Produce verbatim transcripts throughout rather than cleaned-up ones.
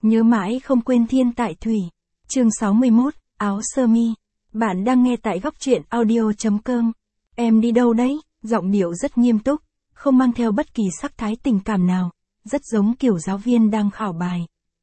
Nhớ mãi không quên thiên tại thủy. Chương sáu mươi mốt, áo sơ mi. Bạn đang nghe tại góc truyện audio chấm com. Em đi đâu đấy? Giọng điệu rất nghiêm túc, không mang theo bất kỳ sắc thái tình cảm nào, rất giống kiểu giáo viên đang khảo bài.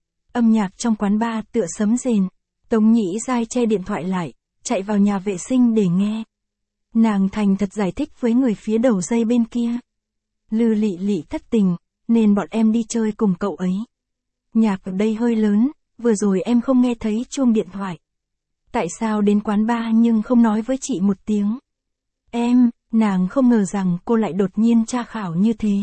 Âm nhạc trong quán bar tựa sấm rền. Tống Nhĩ Giai che điện thoại lại, chạy vào nhà vệ sinh để nghe. Nàng thành thật giải thích với người phía đầu dây bên kia. Lư Lị Lị thất tình, nên bọn em đi chơi cùng cậu ấy. Nhạc ở đây hơi lớn, vừa rồi em không nghe thấy chuông điện thoại. Tại sao đến quán bar nhưng không nói với chị một tiếng? Em, nàng không ngờ rằng cô lại đột nhiên tra khảo như thế.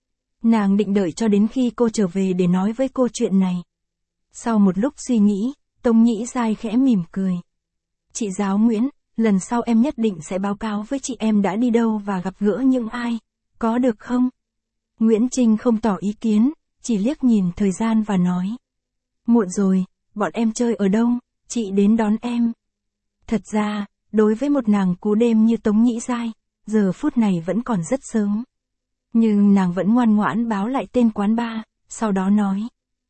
Nàng định đợi cho đến khi cô trở về để nói với cô chuyện này. Sau một lúc suy nghĩ, Tống Nhĩ Giai khẽ mỉm cười. Chị giáo Nguyễn, lần sau em nhất định sẽ báo cáo với chị em đã đi đâu và gặp gỡ những ai, có được không? Nguyễn Trinh không tỏ ý kiến, chỉ liếc nhìn thời gian và nói. Muộn rồi, bọn em chơi ở đâu, chị đến đón em. Thật ra, đối với một nàng cú đêm như Tống Nhĩ Giai, giờ phút này vẫn còn rất sớm. Nhưng nàng vẫn ngoan ngoãn báo lại tên quán bar, sau đó nói.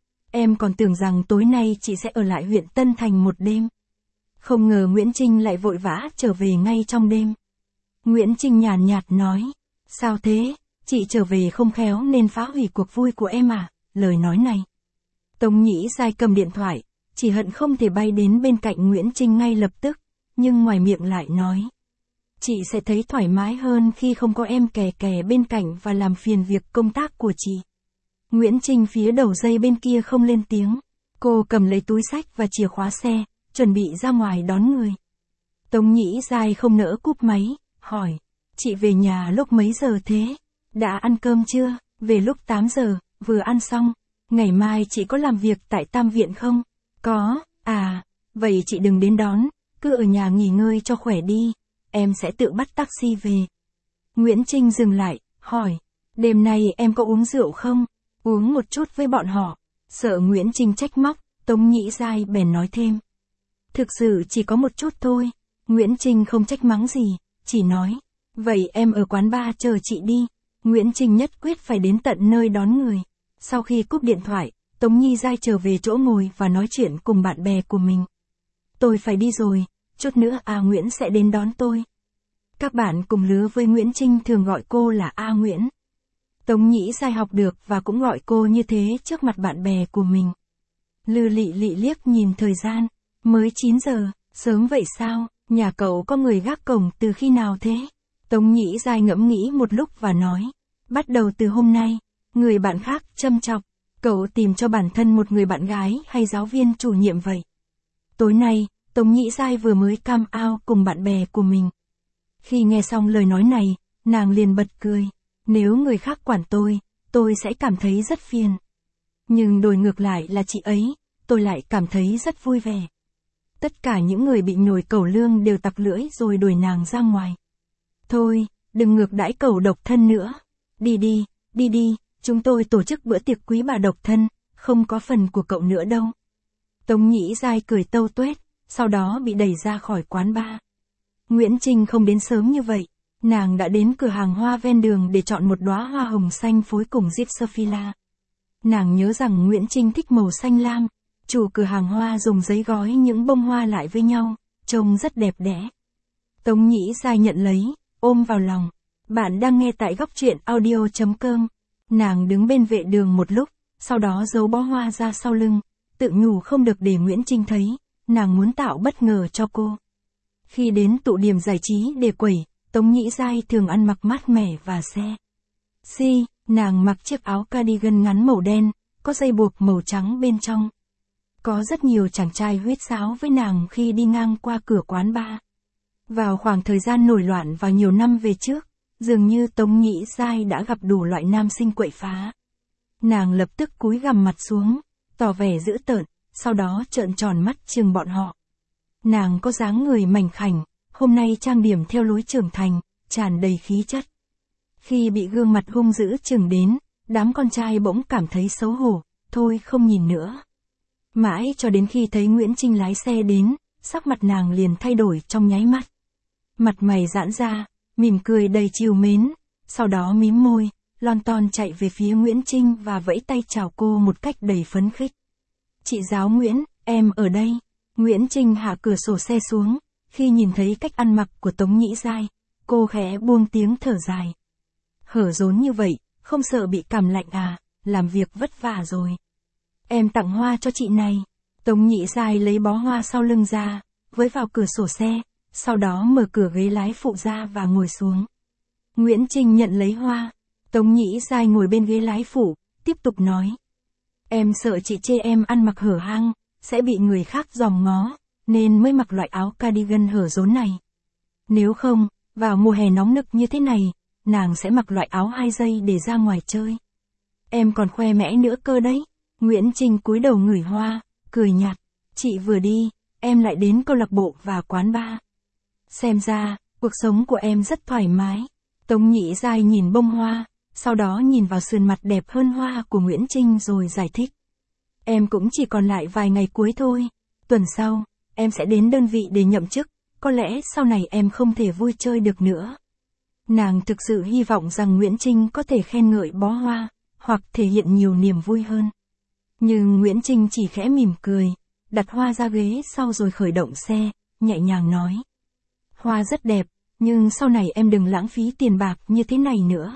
Em còn tưởng rằng tối nay chị sẽ ở lại huyện Tân Thành một đêm. Không ngờ Nguyễn Trinh lại vội vã trở về ngay trong đêm. Nguyễn Trinh nhàn nhạt nói. Sao thế, chị trở về không khéo nên phá hủy cuộc vui của em à? Lời nói này. Tống Nhĩ Giai cầm điện thoại, chỉ hận không thể bay đến bên cạnh Nguyễn Trinh ngay lập tức, nhưng ngoài miệng lại nói. Chị sẽ thấy thoải mái hơn khi không có em kè kè bên cạnh và làm phiền việc công tác của chị. Nguyễn Trinh phía đầu dây bên kia không lên tiếng. Cô cầm lấy túi xách và chìa khóa xe, chuẩn bị ra ngoài đón người. Tống Nhĩ Giai không nỡ cúp máy, hỏi. Chị về nhà lúc mấy giờ thế? Đã ăn cơm chưa? Về lúc tám giờ, vừa ăn xong. Ngày mai chị có làm việc tại Tam Viện không? Có, à, vậy chị đừng đến đón, cứ ở nhà nghỉ ngơi cho khỏe đi, em sẽ tự bắt taxi về. Nguyễn Trinh dừng lại, hỏi. Đêm nay em có uống rượu không? Uống một chút với bọn họ. Sợ Nguyễn Trinh trách móc, Tống Nhĩ Giai bèn nói thêm. Thực sự chỉ có một chút thôi. Nguyễn Trinh không trách mắng gì, chỉ nói. Vậy em ở quán bar chờ chị đi. Nguyễn Trinh nhất quyết phải đến tận nơi đón người. Sau khi cúp điện thoại, Tống Nhĩ Giai trở về chỗ ngồi và nói chuyện cùng bạn bè của mình. Tôi phải đi rồi, chút nữa A Nguyễn sẽ đến đón tôi. Các bạn cùng lứa với Nguyễn Trinh thường gọi cô là A Nguyễn. Tống Nhĩ Giai học được và cũng gọi cô như thế trước mặt bạn bè của mình. Lư Lị Lị liếc nhìn thời gian, mới chín giờ, sớm vậy sao, nhà cậu có người gác cổng từ khi nào thế? Tống Nhĩ Giai ngẫm nghĩ một lúc và nói, bắt đầu từ hôm nay, người bạn khác châm chọc, cậu tìm cho bản thân một người bạn gái hay giáo viên chủ nhiệm vậy? Tối nay, Tống Nhĩ Giai vừa mới cam out cùng bạn bè của mình. Khi nghe xong lời nói này, nàng liền bật cười. Nếu người khác quản tôi, tôi sẽ cảm thấy rất phiền. Nhưng đổi ngược lại là chị ấy, tôi lại cảm thấy rất vui vẻ. Tất cả những người bị nhồi cẩu lương đều tặc lưỡi rồi đuổi nàng ra ngoài. Thôi, đừng ngược đãi cẩu độc thân nữa. Đi đi, đi đi, chúng tôi tổ chức bữa tiệc quý bà độc thân, không có phần của cậu nữa đâu. Tống Nhĩ Giai cười tâu tuét, sau đó bị đẩy ra khỏi quán bar. Nguyễn Trinh không đến sớm như vậy. Nàng đã đến cửa hàng hoa ven đường để chọn một đóa hoa hồng xanh phối cùng Gypsophila. Nàng nhớ rằng Nguyễn Trinh thích màu xanh lam. Chủ cửa hàng hoa dùng giấy gói những bông hoa lại với nhau, trông rất đẹp đẽ. Tống Nhĩ Giai nhận lấy, ôm vào lòng. Bạn đang nghe tại góc truyện audio chấm com. Nàng đứng bên vệ đường một lúc, sau đó giấu bó hoa ra sau lưng, tự nhủ không được để Nguyễn Trinh thấy, nàng muốn tạo bất ngờ cho cô. Khi đến tụ điểm giải trí để quẩy, Tống Nhĩ Giai thường ăn mặc mát mẻ và xe. Si, nàng mặc chiếc áo cardigan ngắn màu đen, có dây buộc màu trắng bên trong. Có rất nhiều chàng trai huýt sáo với nàng khi đi ngang qua cửa quán bar. Vào khoảng thời gian nổi loạn vào nhiều năm về trước, dường như Tống Nhĩ Giai đã gặp đủ loại nam sinh quậy phá. Nàng lập tức cúi gằm mặt xuống, tỏ vẻ dữ tợn, sau đó trợn tròn mắt trừng bọn họ. Nàng có dáng người mảnh khảnh, hôm nay trang điểm theo lối trưởng thành, tràn đầy khí chất. Khi bị gương mặt hung dữ chừng đến, đám con trai bỗng cảm thấy xấu hổ, thôi không nhìn nữa. Mãi cho đến khi thấy Nguyễn Trinh lái xe đến, sắc mặt nàng liền thay đổi trong nháy mắt. Mặt mày giãn ra, mỉm cười đầy trìu mến, sau đó mím môi, lon ton chạy về phía Nguyễn Trinh và vẫy tay chào cô một cách đầy phấn khích. Chị giáo Nguyễn, em ở đây. Nguyễn Trinh hạ cửa sổ xe xuống, khi nhìn thấy cách ăn mặc của Tống Nhĩ Giai, cô khẽ buông tiếng thở dài. Hở rốn như vậy, không sợ bị cảm lạnh à, làm việc vất vả rồi. Em tặng hoa cho chị này. Tống Nhĩ Giai lấy bó hoa sau lưng ra, với vào cửa sổ xe, sau đó mở cửa ghế lái phụ ra và ngồi xuống. Nguyễn Trinh nhận lấy hoa. Tống Nhĩ Giai ngồi bên ghế lái phụ, tiếp tục nói. Em sợ chị chê em ăn mặc hở hang, sẽ bị người khác dòm ngó, nên mới mặc loại áo cardigan hở rốn này. Nếu không, vào mùa hè nóng nực như thế này, nàng sẽ mặc loại áo hai dây để ra ngoài chơi. Em còn khoe mẽ nữa cơ đấy. Nguyễn Trinh cúi đầu ngửi hoa, cười nhạt. Chị vừa đi, em lại đến câu lạc bộ và quán bar. Xem ra, cuộc sống của em rất thoải mái. Tống Nhĩ Giai nhìn bông hoa, sau đó nhìn vào sườn mặt đẹp hơn hoa của Nguyễn Trinh rồi giải thích. Em cũng chỉ còn lại vài ngày cuối thôi. Tuần sau, em sẽ đến đơn vị để nhậm chức, có lẽ sau này em không thể vui chơi được nữa. Nàng thực sự hy vọng rằng Nguyễn Trinh có thể khen ngợi bó hoa, hoặc thể hiện nhiều niềm vui hơn. Nhưng Nguyễn Trinh chỉ khẽ mỉm cười, đặt hoa ra ghế sau rồi khởi động xe, nhẹ nhàng nói. Hoa rất đẹp, nhưng sau này em đừng lãng phí tiền bạc như thế này nữa.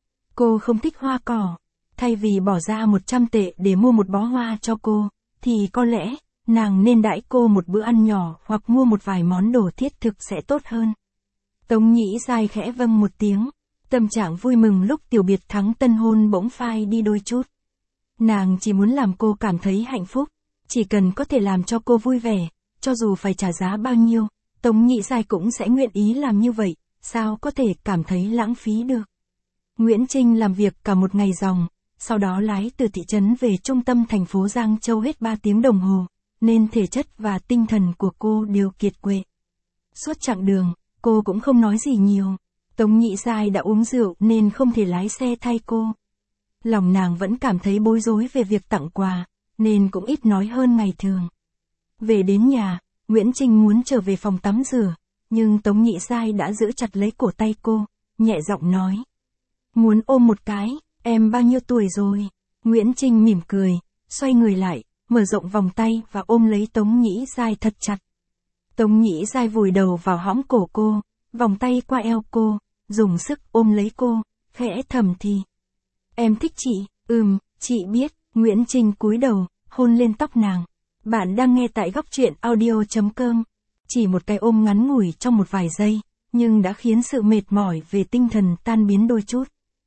Cô không thích hoa cỏ. Thay vì bỏ ra một trăm tệ để mua một bó hoa cho cô, thì có lẽ, nàng nên đãi cô một bữa ăn nhỏ hoặc mua một vài món đồ thiết thực sẽ tốt hơn. Tống Nhĩ Giai khẽ vâng một tiếng, tâm trạng vui mừng lúc tiểu biệt thắng tân hôn bỗng phai đi đôi chút. Nàng chỉ muốn làm cô cảm thấy hạnh phúc, chỉ cần có thể làm cho cô vui vẻ, cho dù phải trả giá bao nhiêu, Tống Nhĩ Giai cũng sẽ nguyện ý làm như vậy, sao có thể cảm thấy lãng phí được. Nguyễn Trinh làm việc cả một ngày ròng, sau đó lái từ thị trấn về trung tâm thành phố Giang Châu hết ba tiếng đồng hồ, nên thể chất và tinh thần của cô đều kiệt quệ. Suốt chặng đường, cô cũng không nói gì nhiều. Tống Nhĩ Giai đã uống rượu nên không thể lái xe thay cô. Lòng nàng vẫn cảm thấy bối rối về việc tặng quà, nên cũng ít nói hơn ngày thường. Về đến nhà, Nguyễn Trinh muốn trở về phòng tắm rửa, nhưng Tống Nhĩ Giai đã giữ chặt lấy cổ tay cô, nhẹ giọng nói. Muốn ôm một cái, em bao nhiêu tuổi rồi? Nguyễn Trinh mỉm cười, xoay người lại, mở rộng vòng tay và ôm lấy Tống Nhĩ Giai thật chặt. Tống Nhĩ Giai vùi đầu vào hõm cổ cô, vòng tay qua eo cô, dùng sức ôm lấy cô, khẽ thầm thì. Em thích chị, ừm, chị biết. Nguyễn Trinh cúi đầu, hôn lên tóc nàng. Bạn đang nghe tại góc truyện audio chấm com. Chỉ một cái ôm ngắn ngủi trong một vài giây, nhưng đã khiến sự mệt mỏi về tinh thần tan biến đôi chút.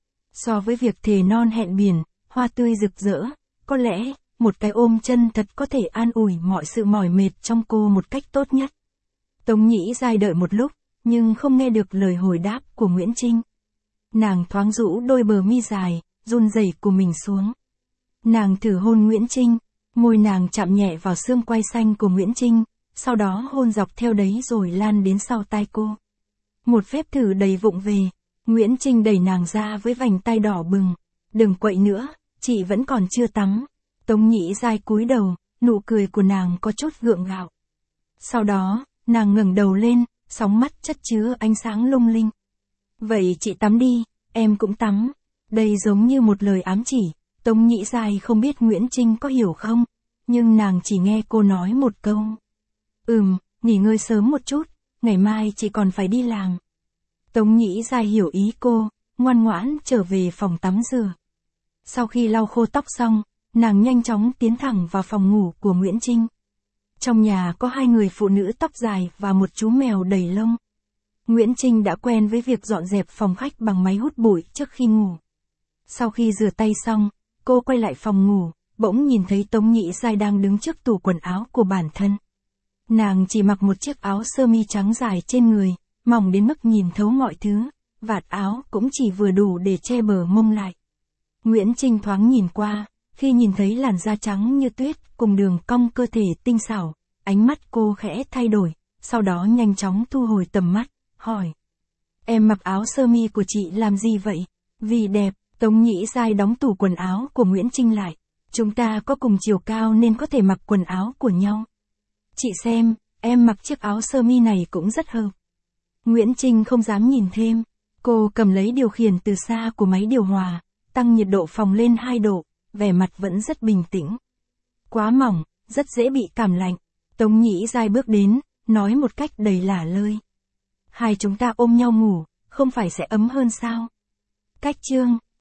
So với việc thề non hẹn biển, hoa tươi rực rỡ, có lẽ, một cái ôm chân thật có thể an ủi mọi sự mỏi mệt trong cô một cách tốt nhất. Tống Nhĩ Giai đợi một lúc, nhưng không nghe được lời hồi đáp của Nguyễn Trinh. Nàng thoáng rũ đôi bờ mi dài, run rẩy của mình xuống. Nàng thử hôn Nguyễn Trinh, môi nàng chạm nhẹ vào xương quai xanh của Nguyễn Trinh, sau đó hôn dọc theo đấy rồi lan đến sau tai cô. Một phép thử đầy vụng về, Nguyễn Trinh đẩy nàng ra với vành tai đỏ bừng. Đừng quậy nữa, chị vẫn còn chưa tắm. Tống Nhĩ Giai cúi đầu, nụ cười của nàng có chút gượng gạo. Sau đó, nàng ngẩng đầu lên, sóng mắt chất chứa ánh sáng lung linh. Vậy chị tắm đi, em cũng tắm. Đây giống như một lời ám chỉ. Tống Nhĩ Giai không biết Nguyễn Trinh có hiểu không, nhưng nàng chỉ nghe cô nói một câu. Ừm, nghỉ ngơi sớm một chút, ngày mai chị còn phải đi làm. Tống Nhĩ Giai hiểu ý cô, ngoan ngoãn trở về phòng tắm rửa. Sau khi lau khô tóc xong, nàng nhanh chóng tiến thẳng vào phòng ngủ của Nguyễn Trinh. Trong nhà có hai người phụ nữ tóc dài và một chú mèo đầy lông. Nguyễn Trinh đã quen với việc dọn dẹp phòng khách bằng máy hút bụi trước khi ngủ. Sau khi rửa tay xong, cô quay lại phòng ngủ, bỗng nhìn thấy Tống Nhĩ Giai đang đứng trước tủ quần áo của bản thân. Nàng chỉ mặc một chiếc áo sơ mi trắng dài trên người, mỏng đến mức nhìn thấu mọi thứ, vạt áo cũng chỉ vừa đủ để che bờ mông lại. Nguyễn Trinh thoáng nhìn qua, khi nhìn thấy làn da trắng như tuyết cùng đường cong cơ thể tinh xảo, ánh mắt cô khẽ thay đổi, sau đó nhanh chóng thu hồi tầm mắt, hỏi. Em mặc áo sơ mi của chị làm gì vậy? Vì đẹp. Tống Nhĩ Giai đóng tủ quần áo của Nguyễn Trinh lại. Chúng ta có cùng chiều cao nên có thể mặc quần áo của nhau. Chị xem, em mặc chiếc áo sơ mi này cũng rất hợp. Nguyễn Trinh không dám nhìn thêm. Cô cầm lấy điều khiển từ xa của máy điều hòa, tăng nhiệt độ phòng lên hai độ, vẻ mặt vẫn rất bình tĩnh. Quá mỏng, rất dễ bị cảm lạnh. Tống Nhĩ Giai bước đến, nói một cách đầy lả lơi. Hai chúng ta ôm nhau ngủ, không phải sẽ ấm hơn sao? Cách chương